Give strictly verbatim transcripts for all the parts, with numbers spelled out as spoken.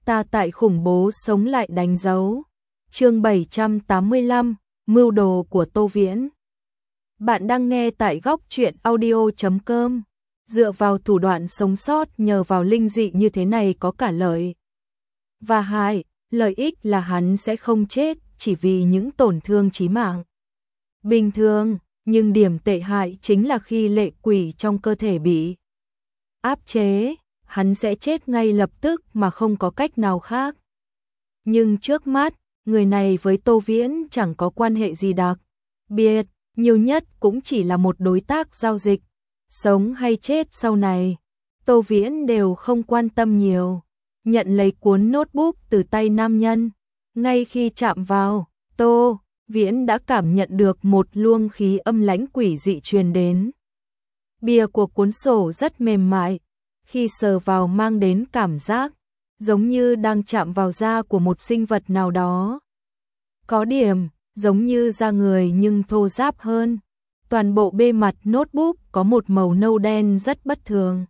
ta tại khủng bố sống lại đánh dấu. Chương bảy trăm tám mươi lăm, mưu đồ của Tô Viễn. Bạn đang nghe tại góc truyện audio chấm com. Dựa vào thủ đoạn sống sót nhờ vào linh dị như thế này có cả lợi và hại. Lợi ích là hắn sẽ không chết chỉ vì những tổn thương chí mạng bình thường, nhưng điểm tệ hại chính là khi lệ quỷ trong cơ thể bị áp chế, hắn sẽ chết ngay lập tức mà không có cách nào khác. Nhưng trước mắt, người này với Tô Viễn chẳng có quan hệ gì đặc biệt, nhiều nhất cũng chỉ là một đối tác giao dịch. Sống hay chết sau này, Tô Viễn đều không quan tâm nhiều. Nhận lấy cuốn notebook từ tay nam nhân. Ngay khi chạm vào, Tô Viễn đã cảm nhận được một luồng khí âm lãnh quỷ dị truyền đến. Bìa của cuốn sổ rất mềm mại, khi sờ vào mang đến cảm giác giống như đang chạm vào da của một sinh vật nào đó. Có điểm giống như da người nhưng thô ráp hơn. Toàn bộ bề mặt notebook có một màu nâu đen rất bất thường.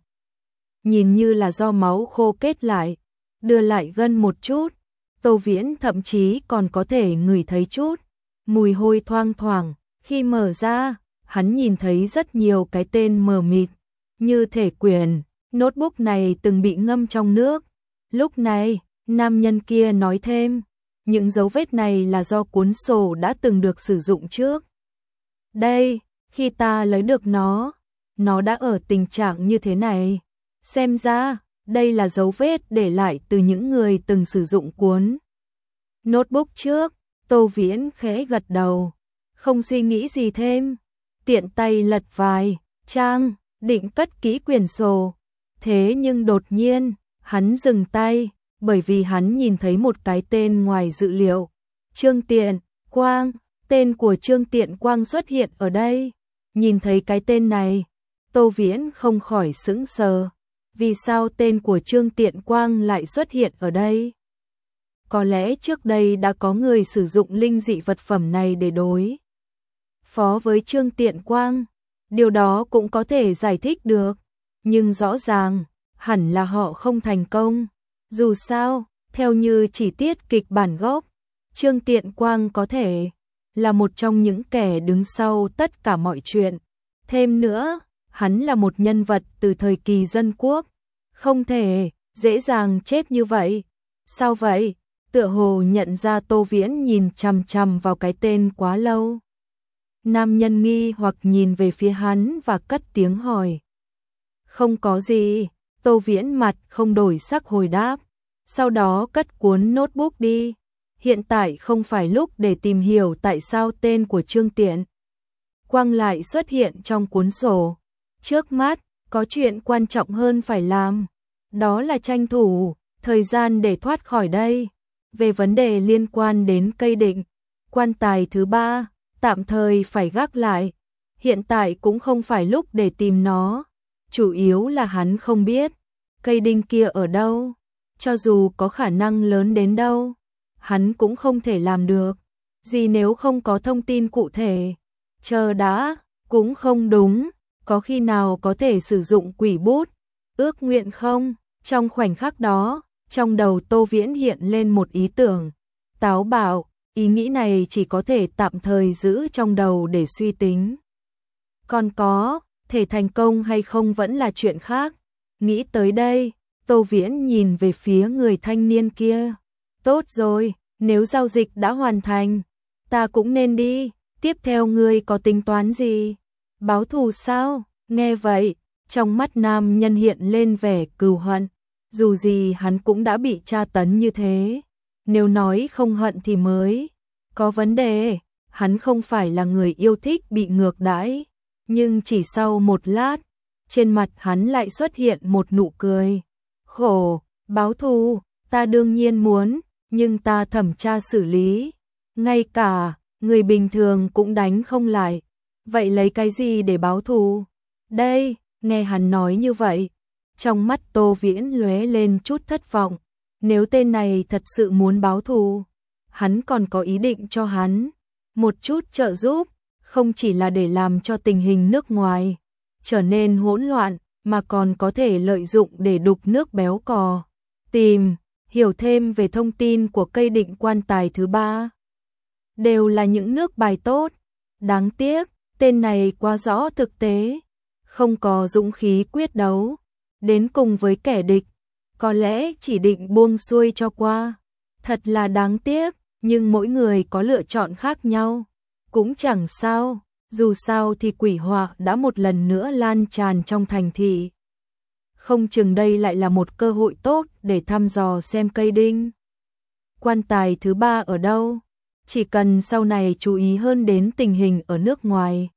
Nhìn như là do máu khô kết lại, đưa lại gần một chút. Tô Viễn thậm chí còn có thể ngửi thấy chút mùi hôi thoang thoảng. Khi mở ra, hắn nhìn thấy rất nhiều cái tên mờ mịt, như thể quyển notebook này từng bị ngâm trong nước. Lúc này, nam nhân kia nói thêm, những dấu vết này là do cuốn sổ đã từng được sử dụng trước. Đây, khi ta lấy được nó, nó đã ở tình trạng như thế này. Xem ra, đây là dấu vết để lại từ những người từng sử dụng cuốn notebook trước. Tô Viễn khẽ gật đầu, không suy nghĩ gì thêm, tiện tay lật vài trang, định cất kỹ quyển sổ. Thế nhưng đột nhiên, hắn dừng tay, bởi vì hắn nhìn thấy một cái tên ngoài dự liệu. Trương Tiện Quang, tên của Trương Tiện Quang xuất hiện ở đây. Nhìn thấy cái tên này, Tô Viễn không khỏi sững sờ. Vì sao tên của Trương Tiện Quang lại xuất hiện ở đây? Có lẽ trước đây đã có người sử dụng linh dị vật phẩm này để đối phó với Trương Tiện Quang. Điều đó cũng có thể giải thích được. Nhưng rõ ràng, hẳn là họ không thành công. Dù sao, theo như chi tiết kịch bản gốc, Trương Tiện Quang có thể là một trong những kẻ đứng sau tất cả mọi chuyện. Thêm nữa, hắn là một nhân vật từ thời kỳ dân quốc, không thể dễ dàng chết như vậy. Sao vậy? Tựa hồ nhận ra Tô Viễn nhìn chằm chằm vào cái tên quá lâu. Nam nhân nghi hoặc nhìn về phía hắn và cất tiếng hỏi. Không có gì, Tô Viễn mặt không đổi sắc hồi đáp. Sau đó cất cuốn notebook đi. Hiện tại không phải lúc để tìm hiểu tại sao tên của Trương Tiện Quang lại xuất hiện trong cuốn sổ. Trước mắt, có chuyện quan trọng hơn phải làm. Đó là tranh thủ thời gian để thoát khỏi đây. Về vấn đề liên quan đến cây định quan tài thứ ba, tạm thời phải gác lại. Hiện tại cũng không phải lúc để tìm nó. Chủ yếu là hắn không biết cây đinh kia ở đâu. Cho dù có khả năng lớn đến đâu, hắn cũng không thể làm được gì nếu không có thông tin cụ thể. Chờ đã, cũng không đúng. Có khi nào có thể sử dụng quỷ bút ước nguyện không? Trong khoảnh khắc đó, trong đầu Tô Viễn hiện lên một ý tưởng táo bạo. Ý nghĩ này chỉ có thể tạm thời giữ trong đầu để suy tính. Còn có, thể thành công hay không vẫn là chuyện khác. Nghĩ tới đây, Tô Viễn nhìn về phía người thanh niên kia. Tốt rồi, nếu giao dịch đã hoàn thành, ta cũng nên đi. Tiếp theo ngươi có tính toán gì? Báo thù sao? Nghe vậy, trong mắt nam nhân hiện lên vẻ cừu hận. Dù gì hắn cũng đã bị tra tấn như thế. Nếu nói không hận thì mới có vấn đề. Hắn không phải là người yêu thích bị ngược đãi. Nhưng chỉ sau một lát, trên mặt hắn lại xuất hiện một nụ cười. Khổ, báo thù, ta đương nhiên muốn, nhưng ta thẩm tra xử lý. Ngay cả người bình thường cũng đánh không lại. Vậy lấy cái gì để báo thù? Đây, nghe hắn nói như vậy, trong mắt Tô Viễn lóe lên chút thất vọng. Nếu tên này thật sự muốn báo thù, hắn còn có ý định cho hắn một chút trợ giúp, không chỉ là để làm cho tình hình nước ngoài trở nên hỗn loạn, mà còn có thể lợi dụng để đục nước béo cò. Tìm hiểu thêm về thông tin của cây định quan tài thứ ba. Đều là những nước bài tốt. Đáng tiếc, tên này quá rõ thực tế, không có dũng khí quyết đấu đến cùng với kẻ địch, có lẽ chỉ định buông xuôi cho qua. Thật là đáng tiếc, nhưng mỗi người có lựa chọn khác nhau, cũng chẳng sao, dù sao thì quỷ họa đã một lần nữa lan tràn trong thành thị. Không chừng đây lại là một cơ hội tốt để thăm dò xem cây đinh quan tài thứ ba ở đâu, chỉ cần sau này chú ý hơn đến tình hình ở nước ngoài.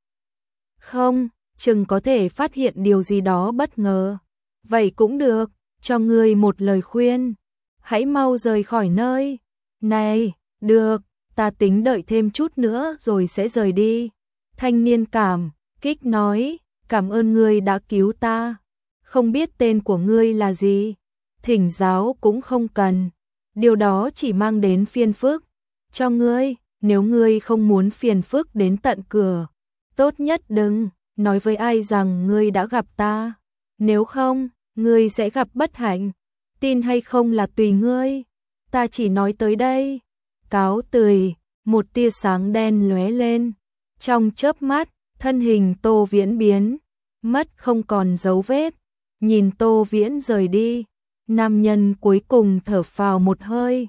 Không, chừng có thể phát hiện điều gì đó bất ngờ. Vậy cũng được, cho ngươi một lời khuyên, hãy mau rời khỏi nơi này. Được, ta tính đợi thêm chút nữa rồi sẽ rời đi. Thanh niên cảm kích nói, cảm ơn ngươi đã cứu ta. Không biết tên của ngươi là gì? Thỉnh giáo cũng không cần, điều đó chỉ mang đến phiền phức cho ngươi. Nếu ngươi không muốn phiền phức đến tận cửa, tốt nhất đừng nói với ai rằng ngươi đã gặp ta. Nếu không, ngươi sẽ gặp bất hạnh. Tin hay không là tùy ngươi. Ta chỉ nói tới đây. Cáo từ. Một tia sáng đen lóe lên. Trong chớp mắt, thân hình Tô Viễn biến mất không còn dấu vết. Nhìn Tô Viễn rời đi, nam nhân cuối cùng thở phào một hơi.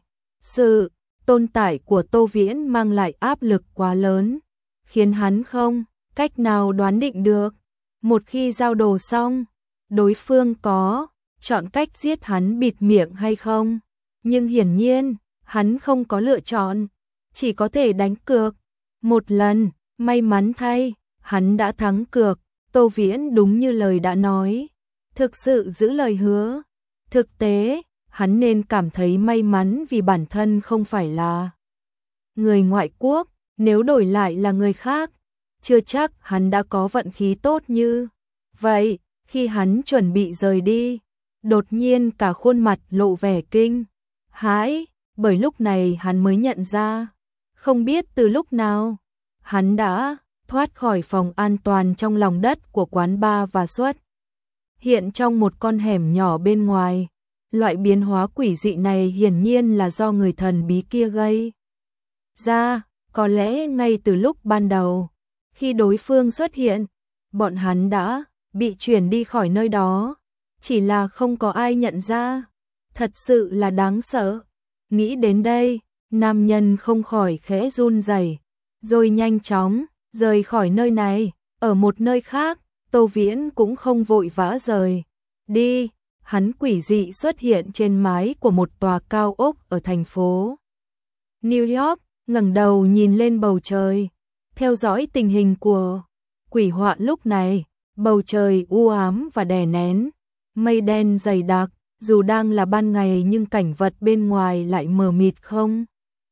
Sự tồn tại của Tô Viễn mang lại áp lực quá lớn, khiến hắn không cách nào đoán định được. Một khi giao đồ xong, đối phương có chọn cách giết hắn bịt miệng hay không. Nhưng hiển nhiên, hắn không có lựa chọn, chỉ có thể đánh cược. Một lần, may mắn thay, hắn đã thắng cược. Tô Viễn đúng như lời đã nói, thực sự giữ lời hứa. Thực tế, hắn nên cảm thấy may mắn vì bản thân không phải là người ngoại quốc, nếu đổi lại là người khác, chưa chắc hắn đã có vận khí tốt như vậy. Khi hắn chuẩn bị rời đi, đột nhiên cả khuôn mặt lộ vẻ kinh hãi, bởi lúc này hắn mới nhận ra, không biết từ lúc nào, hắn đã thoát khỏi phòng an toàn trong lòng đất của quán bar và xuất hiện trong một con hẻm nhỏ bên ngoài. Loại biến hóa quỷ dị này hiển nhiên là do người thần bí kia gây ra, có lẽ ngay từ lúc ban đầu, khi đối phương xuất hiện, bọn hắn đã bị chuyển đi khỏi nơi đó, chỉ là không có ai nhận ra. Thật sự là đáng sợ. Nghĩ đến đây, nam nhân không khỏi khẽ run rẩy, rồi nhanh chóng rời khỏi nơi này. Ở một nơi khác, Tô Viễn cũng không vội vã rời đi. Hắn quỷ dị xuất hiện trên mái của một tòa cao ốc ở thành phố New York, ngẩng đầu nhìn lên bầu trời, theo dõi tình hình của quỷ họa. Lúc này, bầu trời u ám và đè nén, mây đen dày đặc, dù đang là ban ngày nhưng cảnh vật bên ngoài lại mờ mịt không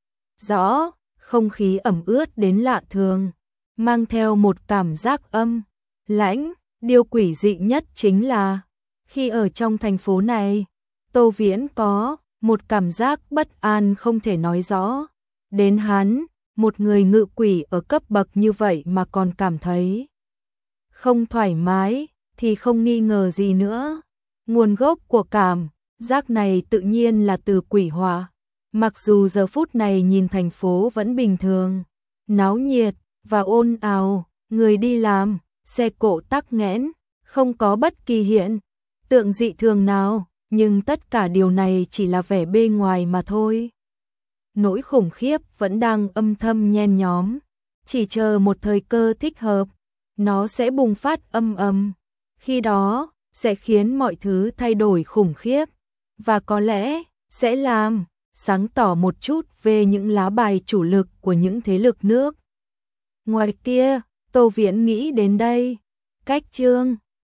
rõ, không khí ẩm ướt đến lạ thường, mang theo một cảm giác âm lãnh. Điều quỷ dị nhất chính là khi ở trong thành phố này, Tô Viễn có một cảm giác bất an không thể nói rõ. Đến hắn, một người ngự quỷ ở cấp bậc như vậy mà còn cảm thấy không thoải mái, thì không nghi ngờ gì nữa. Nguồn gốc của cảm giác này tự nhiên là từ quỷ họa. Mặc dù giờ phút này nhìn thành phố vẫn bình thường, náo nhiệt và ồn ào, người đi làm, xe cộ tắc nghẽn, không có bất kỳ hiện tượng dị thường nào, nhưng tất cả điều này chỉ là vẻ bề ngoài mà thôi. Nỗi khủng khiếp vẫn đang âm thầm nhen nhóm, chỉ chờ một thời cơ thích hợp, nó sẽ bùng phát âm ầm. Khi đó, sẽ khiến mọi thứ thay đổi khủng khiếp, và có lẽ sẽ làm sáng tỏ một chút về những lá bài chủ lực của những thế lực nước ngoài kia. Tô Viễn nghĩ đến đây, cách chương